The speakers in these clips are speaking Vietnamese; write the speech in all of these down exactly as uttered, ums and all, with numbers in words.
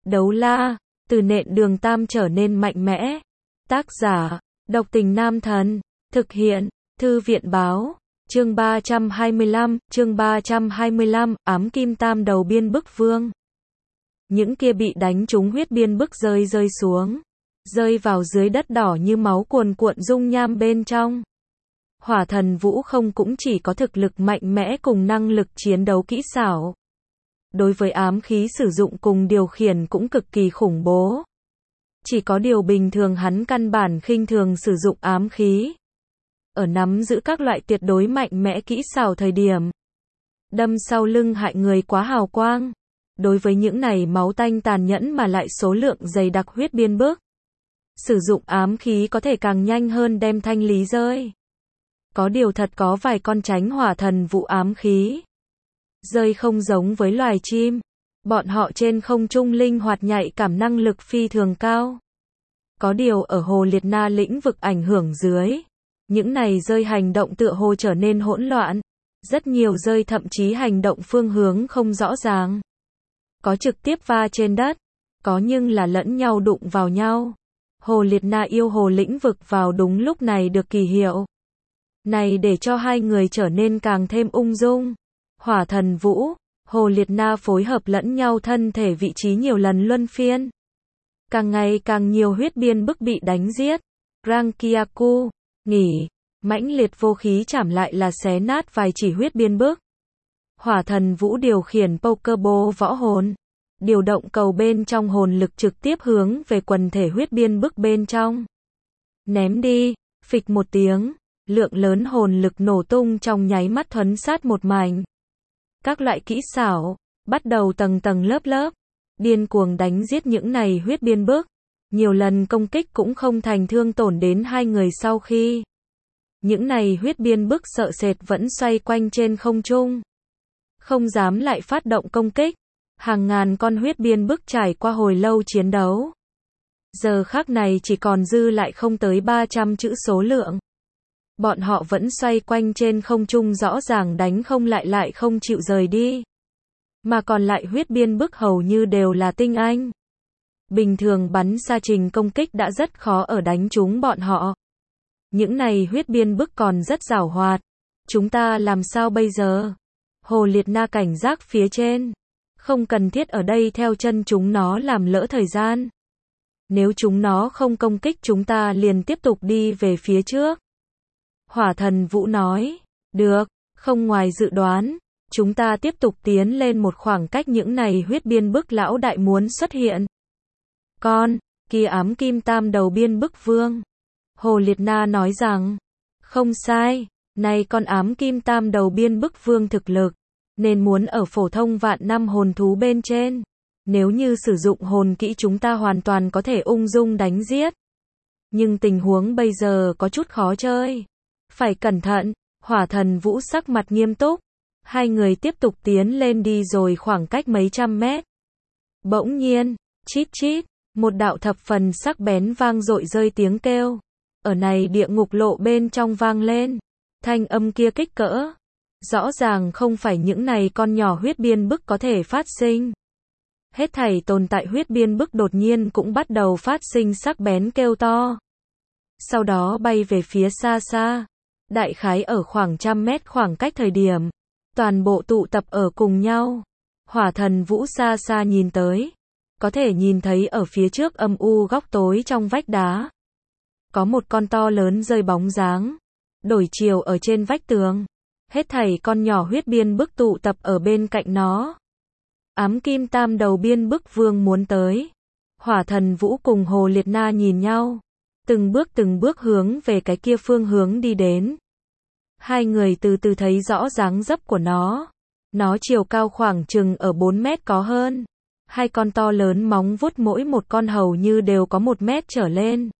Đấu la, từ nện đường tam trở nên mạnh mẽ. Tác giả, độc tình nam thần. Thực hiện, thư viện báo. Chương ba trăm hai mươi lăm, chương ba trăm hai mươi lăm, ám kim tam đầu biên bức vương. Những kia bị đánh trúng huyết biên bức rơi rơi xuống, rơi vào dưới đất đỏ như máu cuồn cuộn dung nham bên trong. Hỏa thần Vũ không cũng chỉ có thực lực mạnh mẽ cùng năng lực chiến đấu kỹ xảo. Đối với ám khí sử dụng cùng điều khiển cũng cực kỳ khủng bố. Chỉ có điều bình thường hắn căn bản khinh thường sử dụng ám khí. Ở nắm giữ các loại tuyệt đối mạnh mẽ kỹ xảo thời điểm, đâm sau lưng hại người quá hào quang. Đối với những này máu tanh tàn nhẫn mà lại số lượng dày đặc huyết biên bức, sử dụng ám khí có thể càng nhanh hơn đem thanh lý rơi. Có điều thật có vài con tránh hỏa thần Vũ ám khí rơi không giống với loài chim, bọn họ trên không trung linh hoạt nhạy cảm năng lực phi thường cao. Có điều ở Hồ Liệt Na lĩnh vực ảnh hưởng dưới, những này rơi hành động tựa hồ trở nên hỗn loạn, rất nhiều rơi thậm chí hành động phương hướng không rõ ràng. Có trực tiếp va trên đất, có nhưng là lẫn nhau đụng vào nhau. Hồ Liệt Na yêu hồ lĩnh vực vào đúng lúc này được kỳ hiệu này để cho hai người trở nên càng thêm ung dung. Hỏa thần Vũ, Hồ Liệt Na phối hợp lẫn nhau thân thể vị trí nhiều lần luân phiên. Càng ngày càng nhiều huyết biên bức bị đánh giết. Rangkyaku, nghỉ, mãnh liệt vô khí chảm lại là xé nát vài chỉ huyết biên bức. Hỏa thần Vũ điều khiển Pokeball võ hồn, điều động cầu bên trong hồn lực trực tiếp hướng về quần thể huyết biên bức bên trong. Ném đi, phịch một tiếng, lượng lớn hồn lực nổ tung trong nháy mắt thuấn sát một mảnh. Các loại kỹ xảo, bắt đầu tầng tầng lớp lớp, điên cuồng đánh giết những này huyết biên bức. Nhiều lần công kích cũng không thành thương tổn đến hai người sau khi. Những này huyết biên bức sợ sệt vẫn xoay quanh trên không trung. Không dám lại phát động công kích. Hàng ngàn con huyết biên bức trải qua hồi lâu chiến đấu. Giờ khắc này chỉ còn dư lại không tới ba trăm chữ số lượng. Bọn họ vẫn xoay quanh trên không trung rõ ràng đánh không lại lại không chịu rời đi. Mà còn lại huyết biên bức hầu như đều là tinh anh. Bình thường bắn xa trình công kích đã rất khó ở đánh trúng bọn họ. Những này huyết biên bức còn rất giàu hoạt. Chúng ta làm sao bây giờ? Hồ Liệt Na cảnh giác phía trên. Không cần thiết ở đây theo chân chúng nó làm lỡ thời gian. Nếu chúng nó không công kích chúng ta liền tiếp tục đi về phía trước. Hỏa thần Vũ nói, được, không ngoài dự đoán, chúng ta tiếp tục tiến lên một khoảng cách những này huyết biên bức lão đại muốn xuất hiện. Con, kia ám kim tam đầu biên bức vương. Hồ Liệt Na nói rằng, không sai, này con ám kim tam đầu biên bức vương thực lực, nên muốn ở phổ thông vạn năm hồn thú bên trên. Nếu như sử dụng hồn kỹ chúng ta hoàn toàn có thể ung dung đánh giết. Nhưng tình huống bây giờ có chút khó chơi. Phải cẩn thận, hỏa thần Vũ sắc mặt nghiêm túc. Hai người tiếp tục tiến lên đi rồi khoảng cách mấy trăm mét. Bỗng nhiên, chít chít, một đạo thập phần sắc bén vang dội rơi tiếng kêu. Ở này địa ngục lộ bên trong vang lên. Thanh âm kia kích cỡ. Rõ ràng không phải những này con nhỏ huyết biên bức có thể phát sinh. Hết thảy tồn tại huyết biên bức đột nhiên cũng bắt đầu phát sinh sắc bén kêu to. Sau đó bay về phía xa xa. Đại khái ở khoảng trăm mét khoảng cách thời điểm. Toàn bộ tụ tập ở cùng nhau. Hỏa thần Vũ xa xa nhìn tới. Có thể nhìn thấy ở phía trước âm u góc tối trong vách đá. Có một con to lớn rơi bóng dáng. Đổi chiều ở trên vách tường. Hết thảy con nhỏ huyết biên bức tụ tập ở bên cạnh nó. Ám kim tam đầu biên bức vương muốn tới. Hỏa thần Vũ cùng Hồ Liệt Na nhìn nhau. Từng bước từng bước hướng về cái kia phương hướng đi đến. Hai người từ từ thấy rõ dáng dấp của nó. Nó chiều cao khoảng chừng ở bốn mét có hơn. Hai con to lớn móng vuốt mỗi một con hầu như đều có một mét trở lên.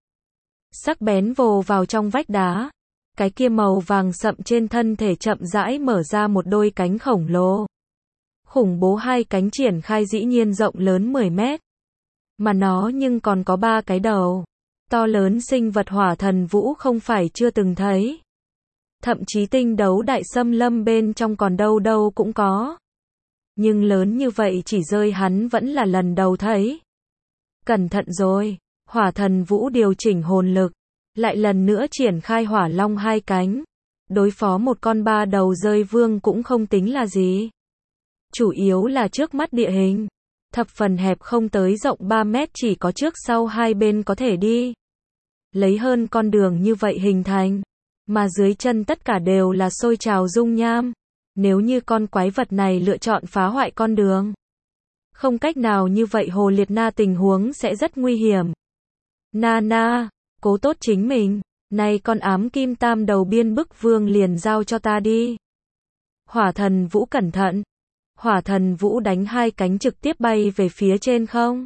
Sắc bén vồ vào trong vách đá. Cái kia màu vàng sậm trên thân thể chậm rãi mở ra một đôi cánh khổng lồ. Khủng bố hai cánh triển khai dĩ nhiên rộng lớn mười mét. Mà nó nhưng còn có ba cái đầu. To lớn sinh vật hỏa thần Vũ không phải chưa từng thấy. Thậm chí tinh đấu đại xâm lâm bên trong còn đâu đâu cũng có. Nhưng lớn như vậy chỉ rơi hắn vẫn là lần đầu thấy. Cẩn thận rồi, hỏa thần vũ điều chỉnh hồn lực, lại lần nữa triển khai hỏa long hai cánh. Đối phó một con ba đầu rơi vương cũng không tính là gì. Chủ yếu là trước mắt địa hình. Thập phần hẹp không tới rộng ba mét, chỉ có trước sau hai bên có thể đi. Lấy hơn con đường như vậy hình thành. Mà dưới chân tất cả đều là sôi trào dung nham. Nếu như con quái vật này lựa chọn phá hoại con đường. Không cách nào như vậy Hồ Liệt Na tình huống sẽ rất nguy hiểm. Na na, cố tốt chính mình. Này con ám kim tam đầu biên bức vương liền giao cho ta đi. Hỏa thần vũ cẩn thận. Hỏa thần vũ đánh hai cánh trực tiếp bay về phía trên không.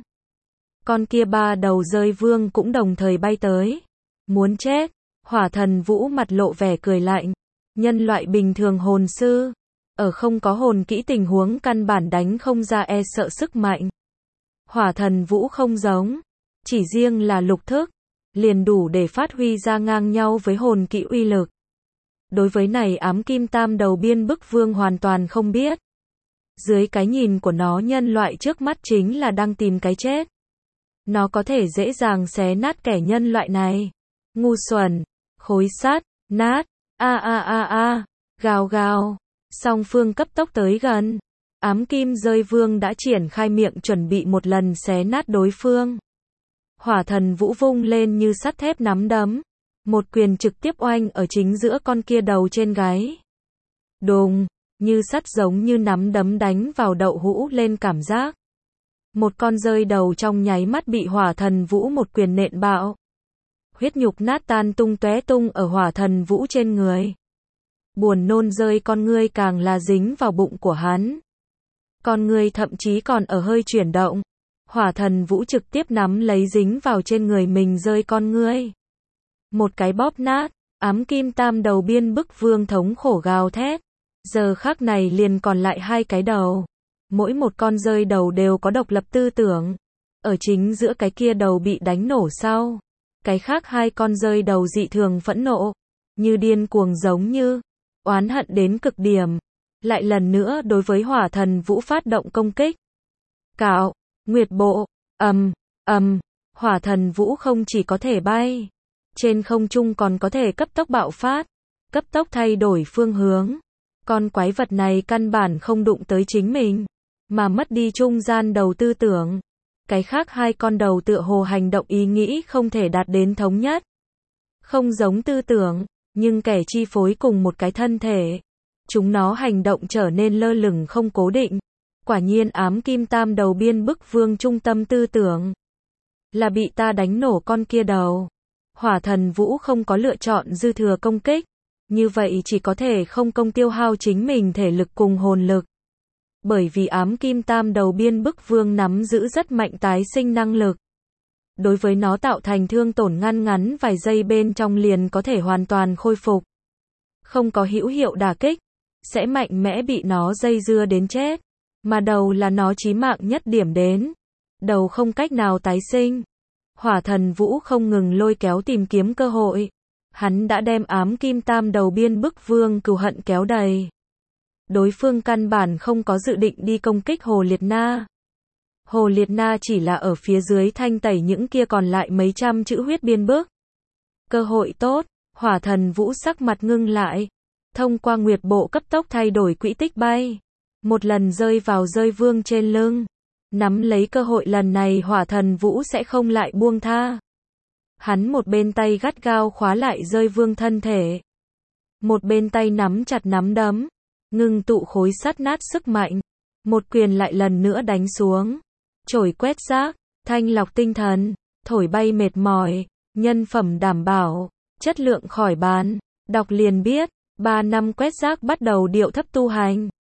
Con kia ba đầu rơi vương cũng đồng thời bay tới. Muốn chết. Hỏa thần vũ mặt lộ vẻ cười lạnh. Nhân loại bình thường hồn sư. Ở không có hồn kỹ tình huống căn bản đánh không ra e sợ sức mạnh. Hỏa thần vũ không giống. Chỉ riêng là lục thức. Liền đủ để phát huy ra ngang nhau với hồn kỹ uy lực. Đối với này ám kim tam đầu biên bức vương hoàn toàn không biết. Dưới cái nhìn của nó nhân loại trước mắt chính là đang tìm cái chết. Nó có thể dễ dàng xé nát kẻ nhân loại này. Ngu xuẩn, khối sắt, nát, a a a a, gào gào. Song phương cấp tốc tới gần. Ám kim rơi vương đã triển khai miệng chuẩn bị một lần xé nát đối phương. Hỏa thần vũ vung lên như sắt thép nắm đấm. Một quyền trực tiếp oanh ở chính giữa con kia đầu trên gáy. Đùng, như sắt giống như nắm đấm đánh vào đậu hũ lên cảm giác. Một con rơi đầu trong nháy mắt bị hỏa thần vũ một quyền nện bạo. Huyết nhục nát tan tung tóe tung ở hỏa thần vũ trên người. Buồn nôn rơi con ngươi càng là dính vào bụng của hắn. Con ngươi thậm chí còn ở hơi chuyển động. Hỏa thần vũ trực tiếp nắm lấy dính vào trên người mình rơi con ngươi. Một cái bóp nát, ám kim tam đầu biên bức vương thống khổ gào thét. Giờ khắc này liền còn lại hai cái đầu. Mỗi một con rơi đầu đều có độc lập tư tưởng. Ở chính giữa cái kia đầu bị đánh nổ sau. Cái khác hai con rơi đầu dị thường phẫn nộ. Như điên cuồng giống như. Oán hận đến cực điểm. Lại lần nữa đối với hỏa thần vũ phát động công kích. Cạo, nguyệt bộ, ầm, ầm. Hỏa thần vũ không chỉ có thể bay. Trên không trung còn có thể cấp tốc bạo phát. Cấp tốc thay đổi phương hướng. Con quái vật này căn bản không đụng tới chính mình. Mà mất đi trung gian đầu tư tưởng. Cái khác hai con đầu tựa hồ hành động ý nghĩ không thể đạt đến thống nhất. Không giống tư tưởng, nhưng kẻ chi phối cùng một cái thân thể. Chúng nó hành động trở nên lơ lửng không cố định. Quả nhiên ám kim tam đầu biên bức vương trung tâm tư tưởng. Là bị ta đánh nổ con kia đầu. Hỏa thần vũ không có lựa chọn dư thừa công kích. Như vậy chỉ có thể không công tiêu hao chính mình thể lực cùng hồn lực. Bởi vì ám kim tam đầu biên bức vương nắm giữ rất mạnh tái sinh năng lực. Đối với nó tạo thành thương tổn ngăn ngắn vài giây bên trong liền có thể hoàn toàn khôi phục. Không có hữu hiệu đả kích, sẽ mạnh mẽ bị nó dây dưa đến chết. Mà đầu là nó chí mạng nhất điểm đến. Đầu không cách nào tái sinh. Hỏa thần vũ không ngừng lôi kéo tìm kiếm cơ hội. Hắn đã đem ám kim tam đầu biên bức vương cừu hận kéo đầy. Đối phương căn bản không có dự định đi công kích Hồ Liệt Na. Hồ Liệt Na chỉ là ở phía dưới thanh tẩy những kia còn lại mấy trăm chữ huyết biên bức. Cơ hội tốt, hỏa thần vũ sắc mặt ngưng lại. Thông qua nguyệt bộ cấp tốc thay đổi quỹ tích bay. Một lần rơi vào rơi vương trên lưng. Nắm lấy cơ hội lần này hỏa thần vũ sẽ không lại buông tha. Hắn một bên tay gắt gao khóa lại rơi vương thân thể. Một bên tay nắm chặt nắm đấm. Ngưng tụ khối sắt nát sức mạnh. Một quyền lại lần nữa đánh xuống. Chổi quét rác, thanh lọc tinh thần, thổi bay mệt mỏi, nhân phẩm đảm bảo, chất lượng khỏi bán. Đọc liền biết, ba năm quét rác bắt đầu điệu thấp tu hành.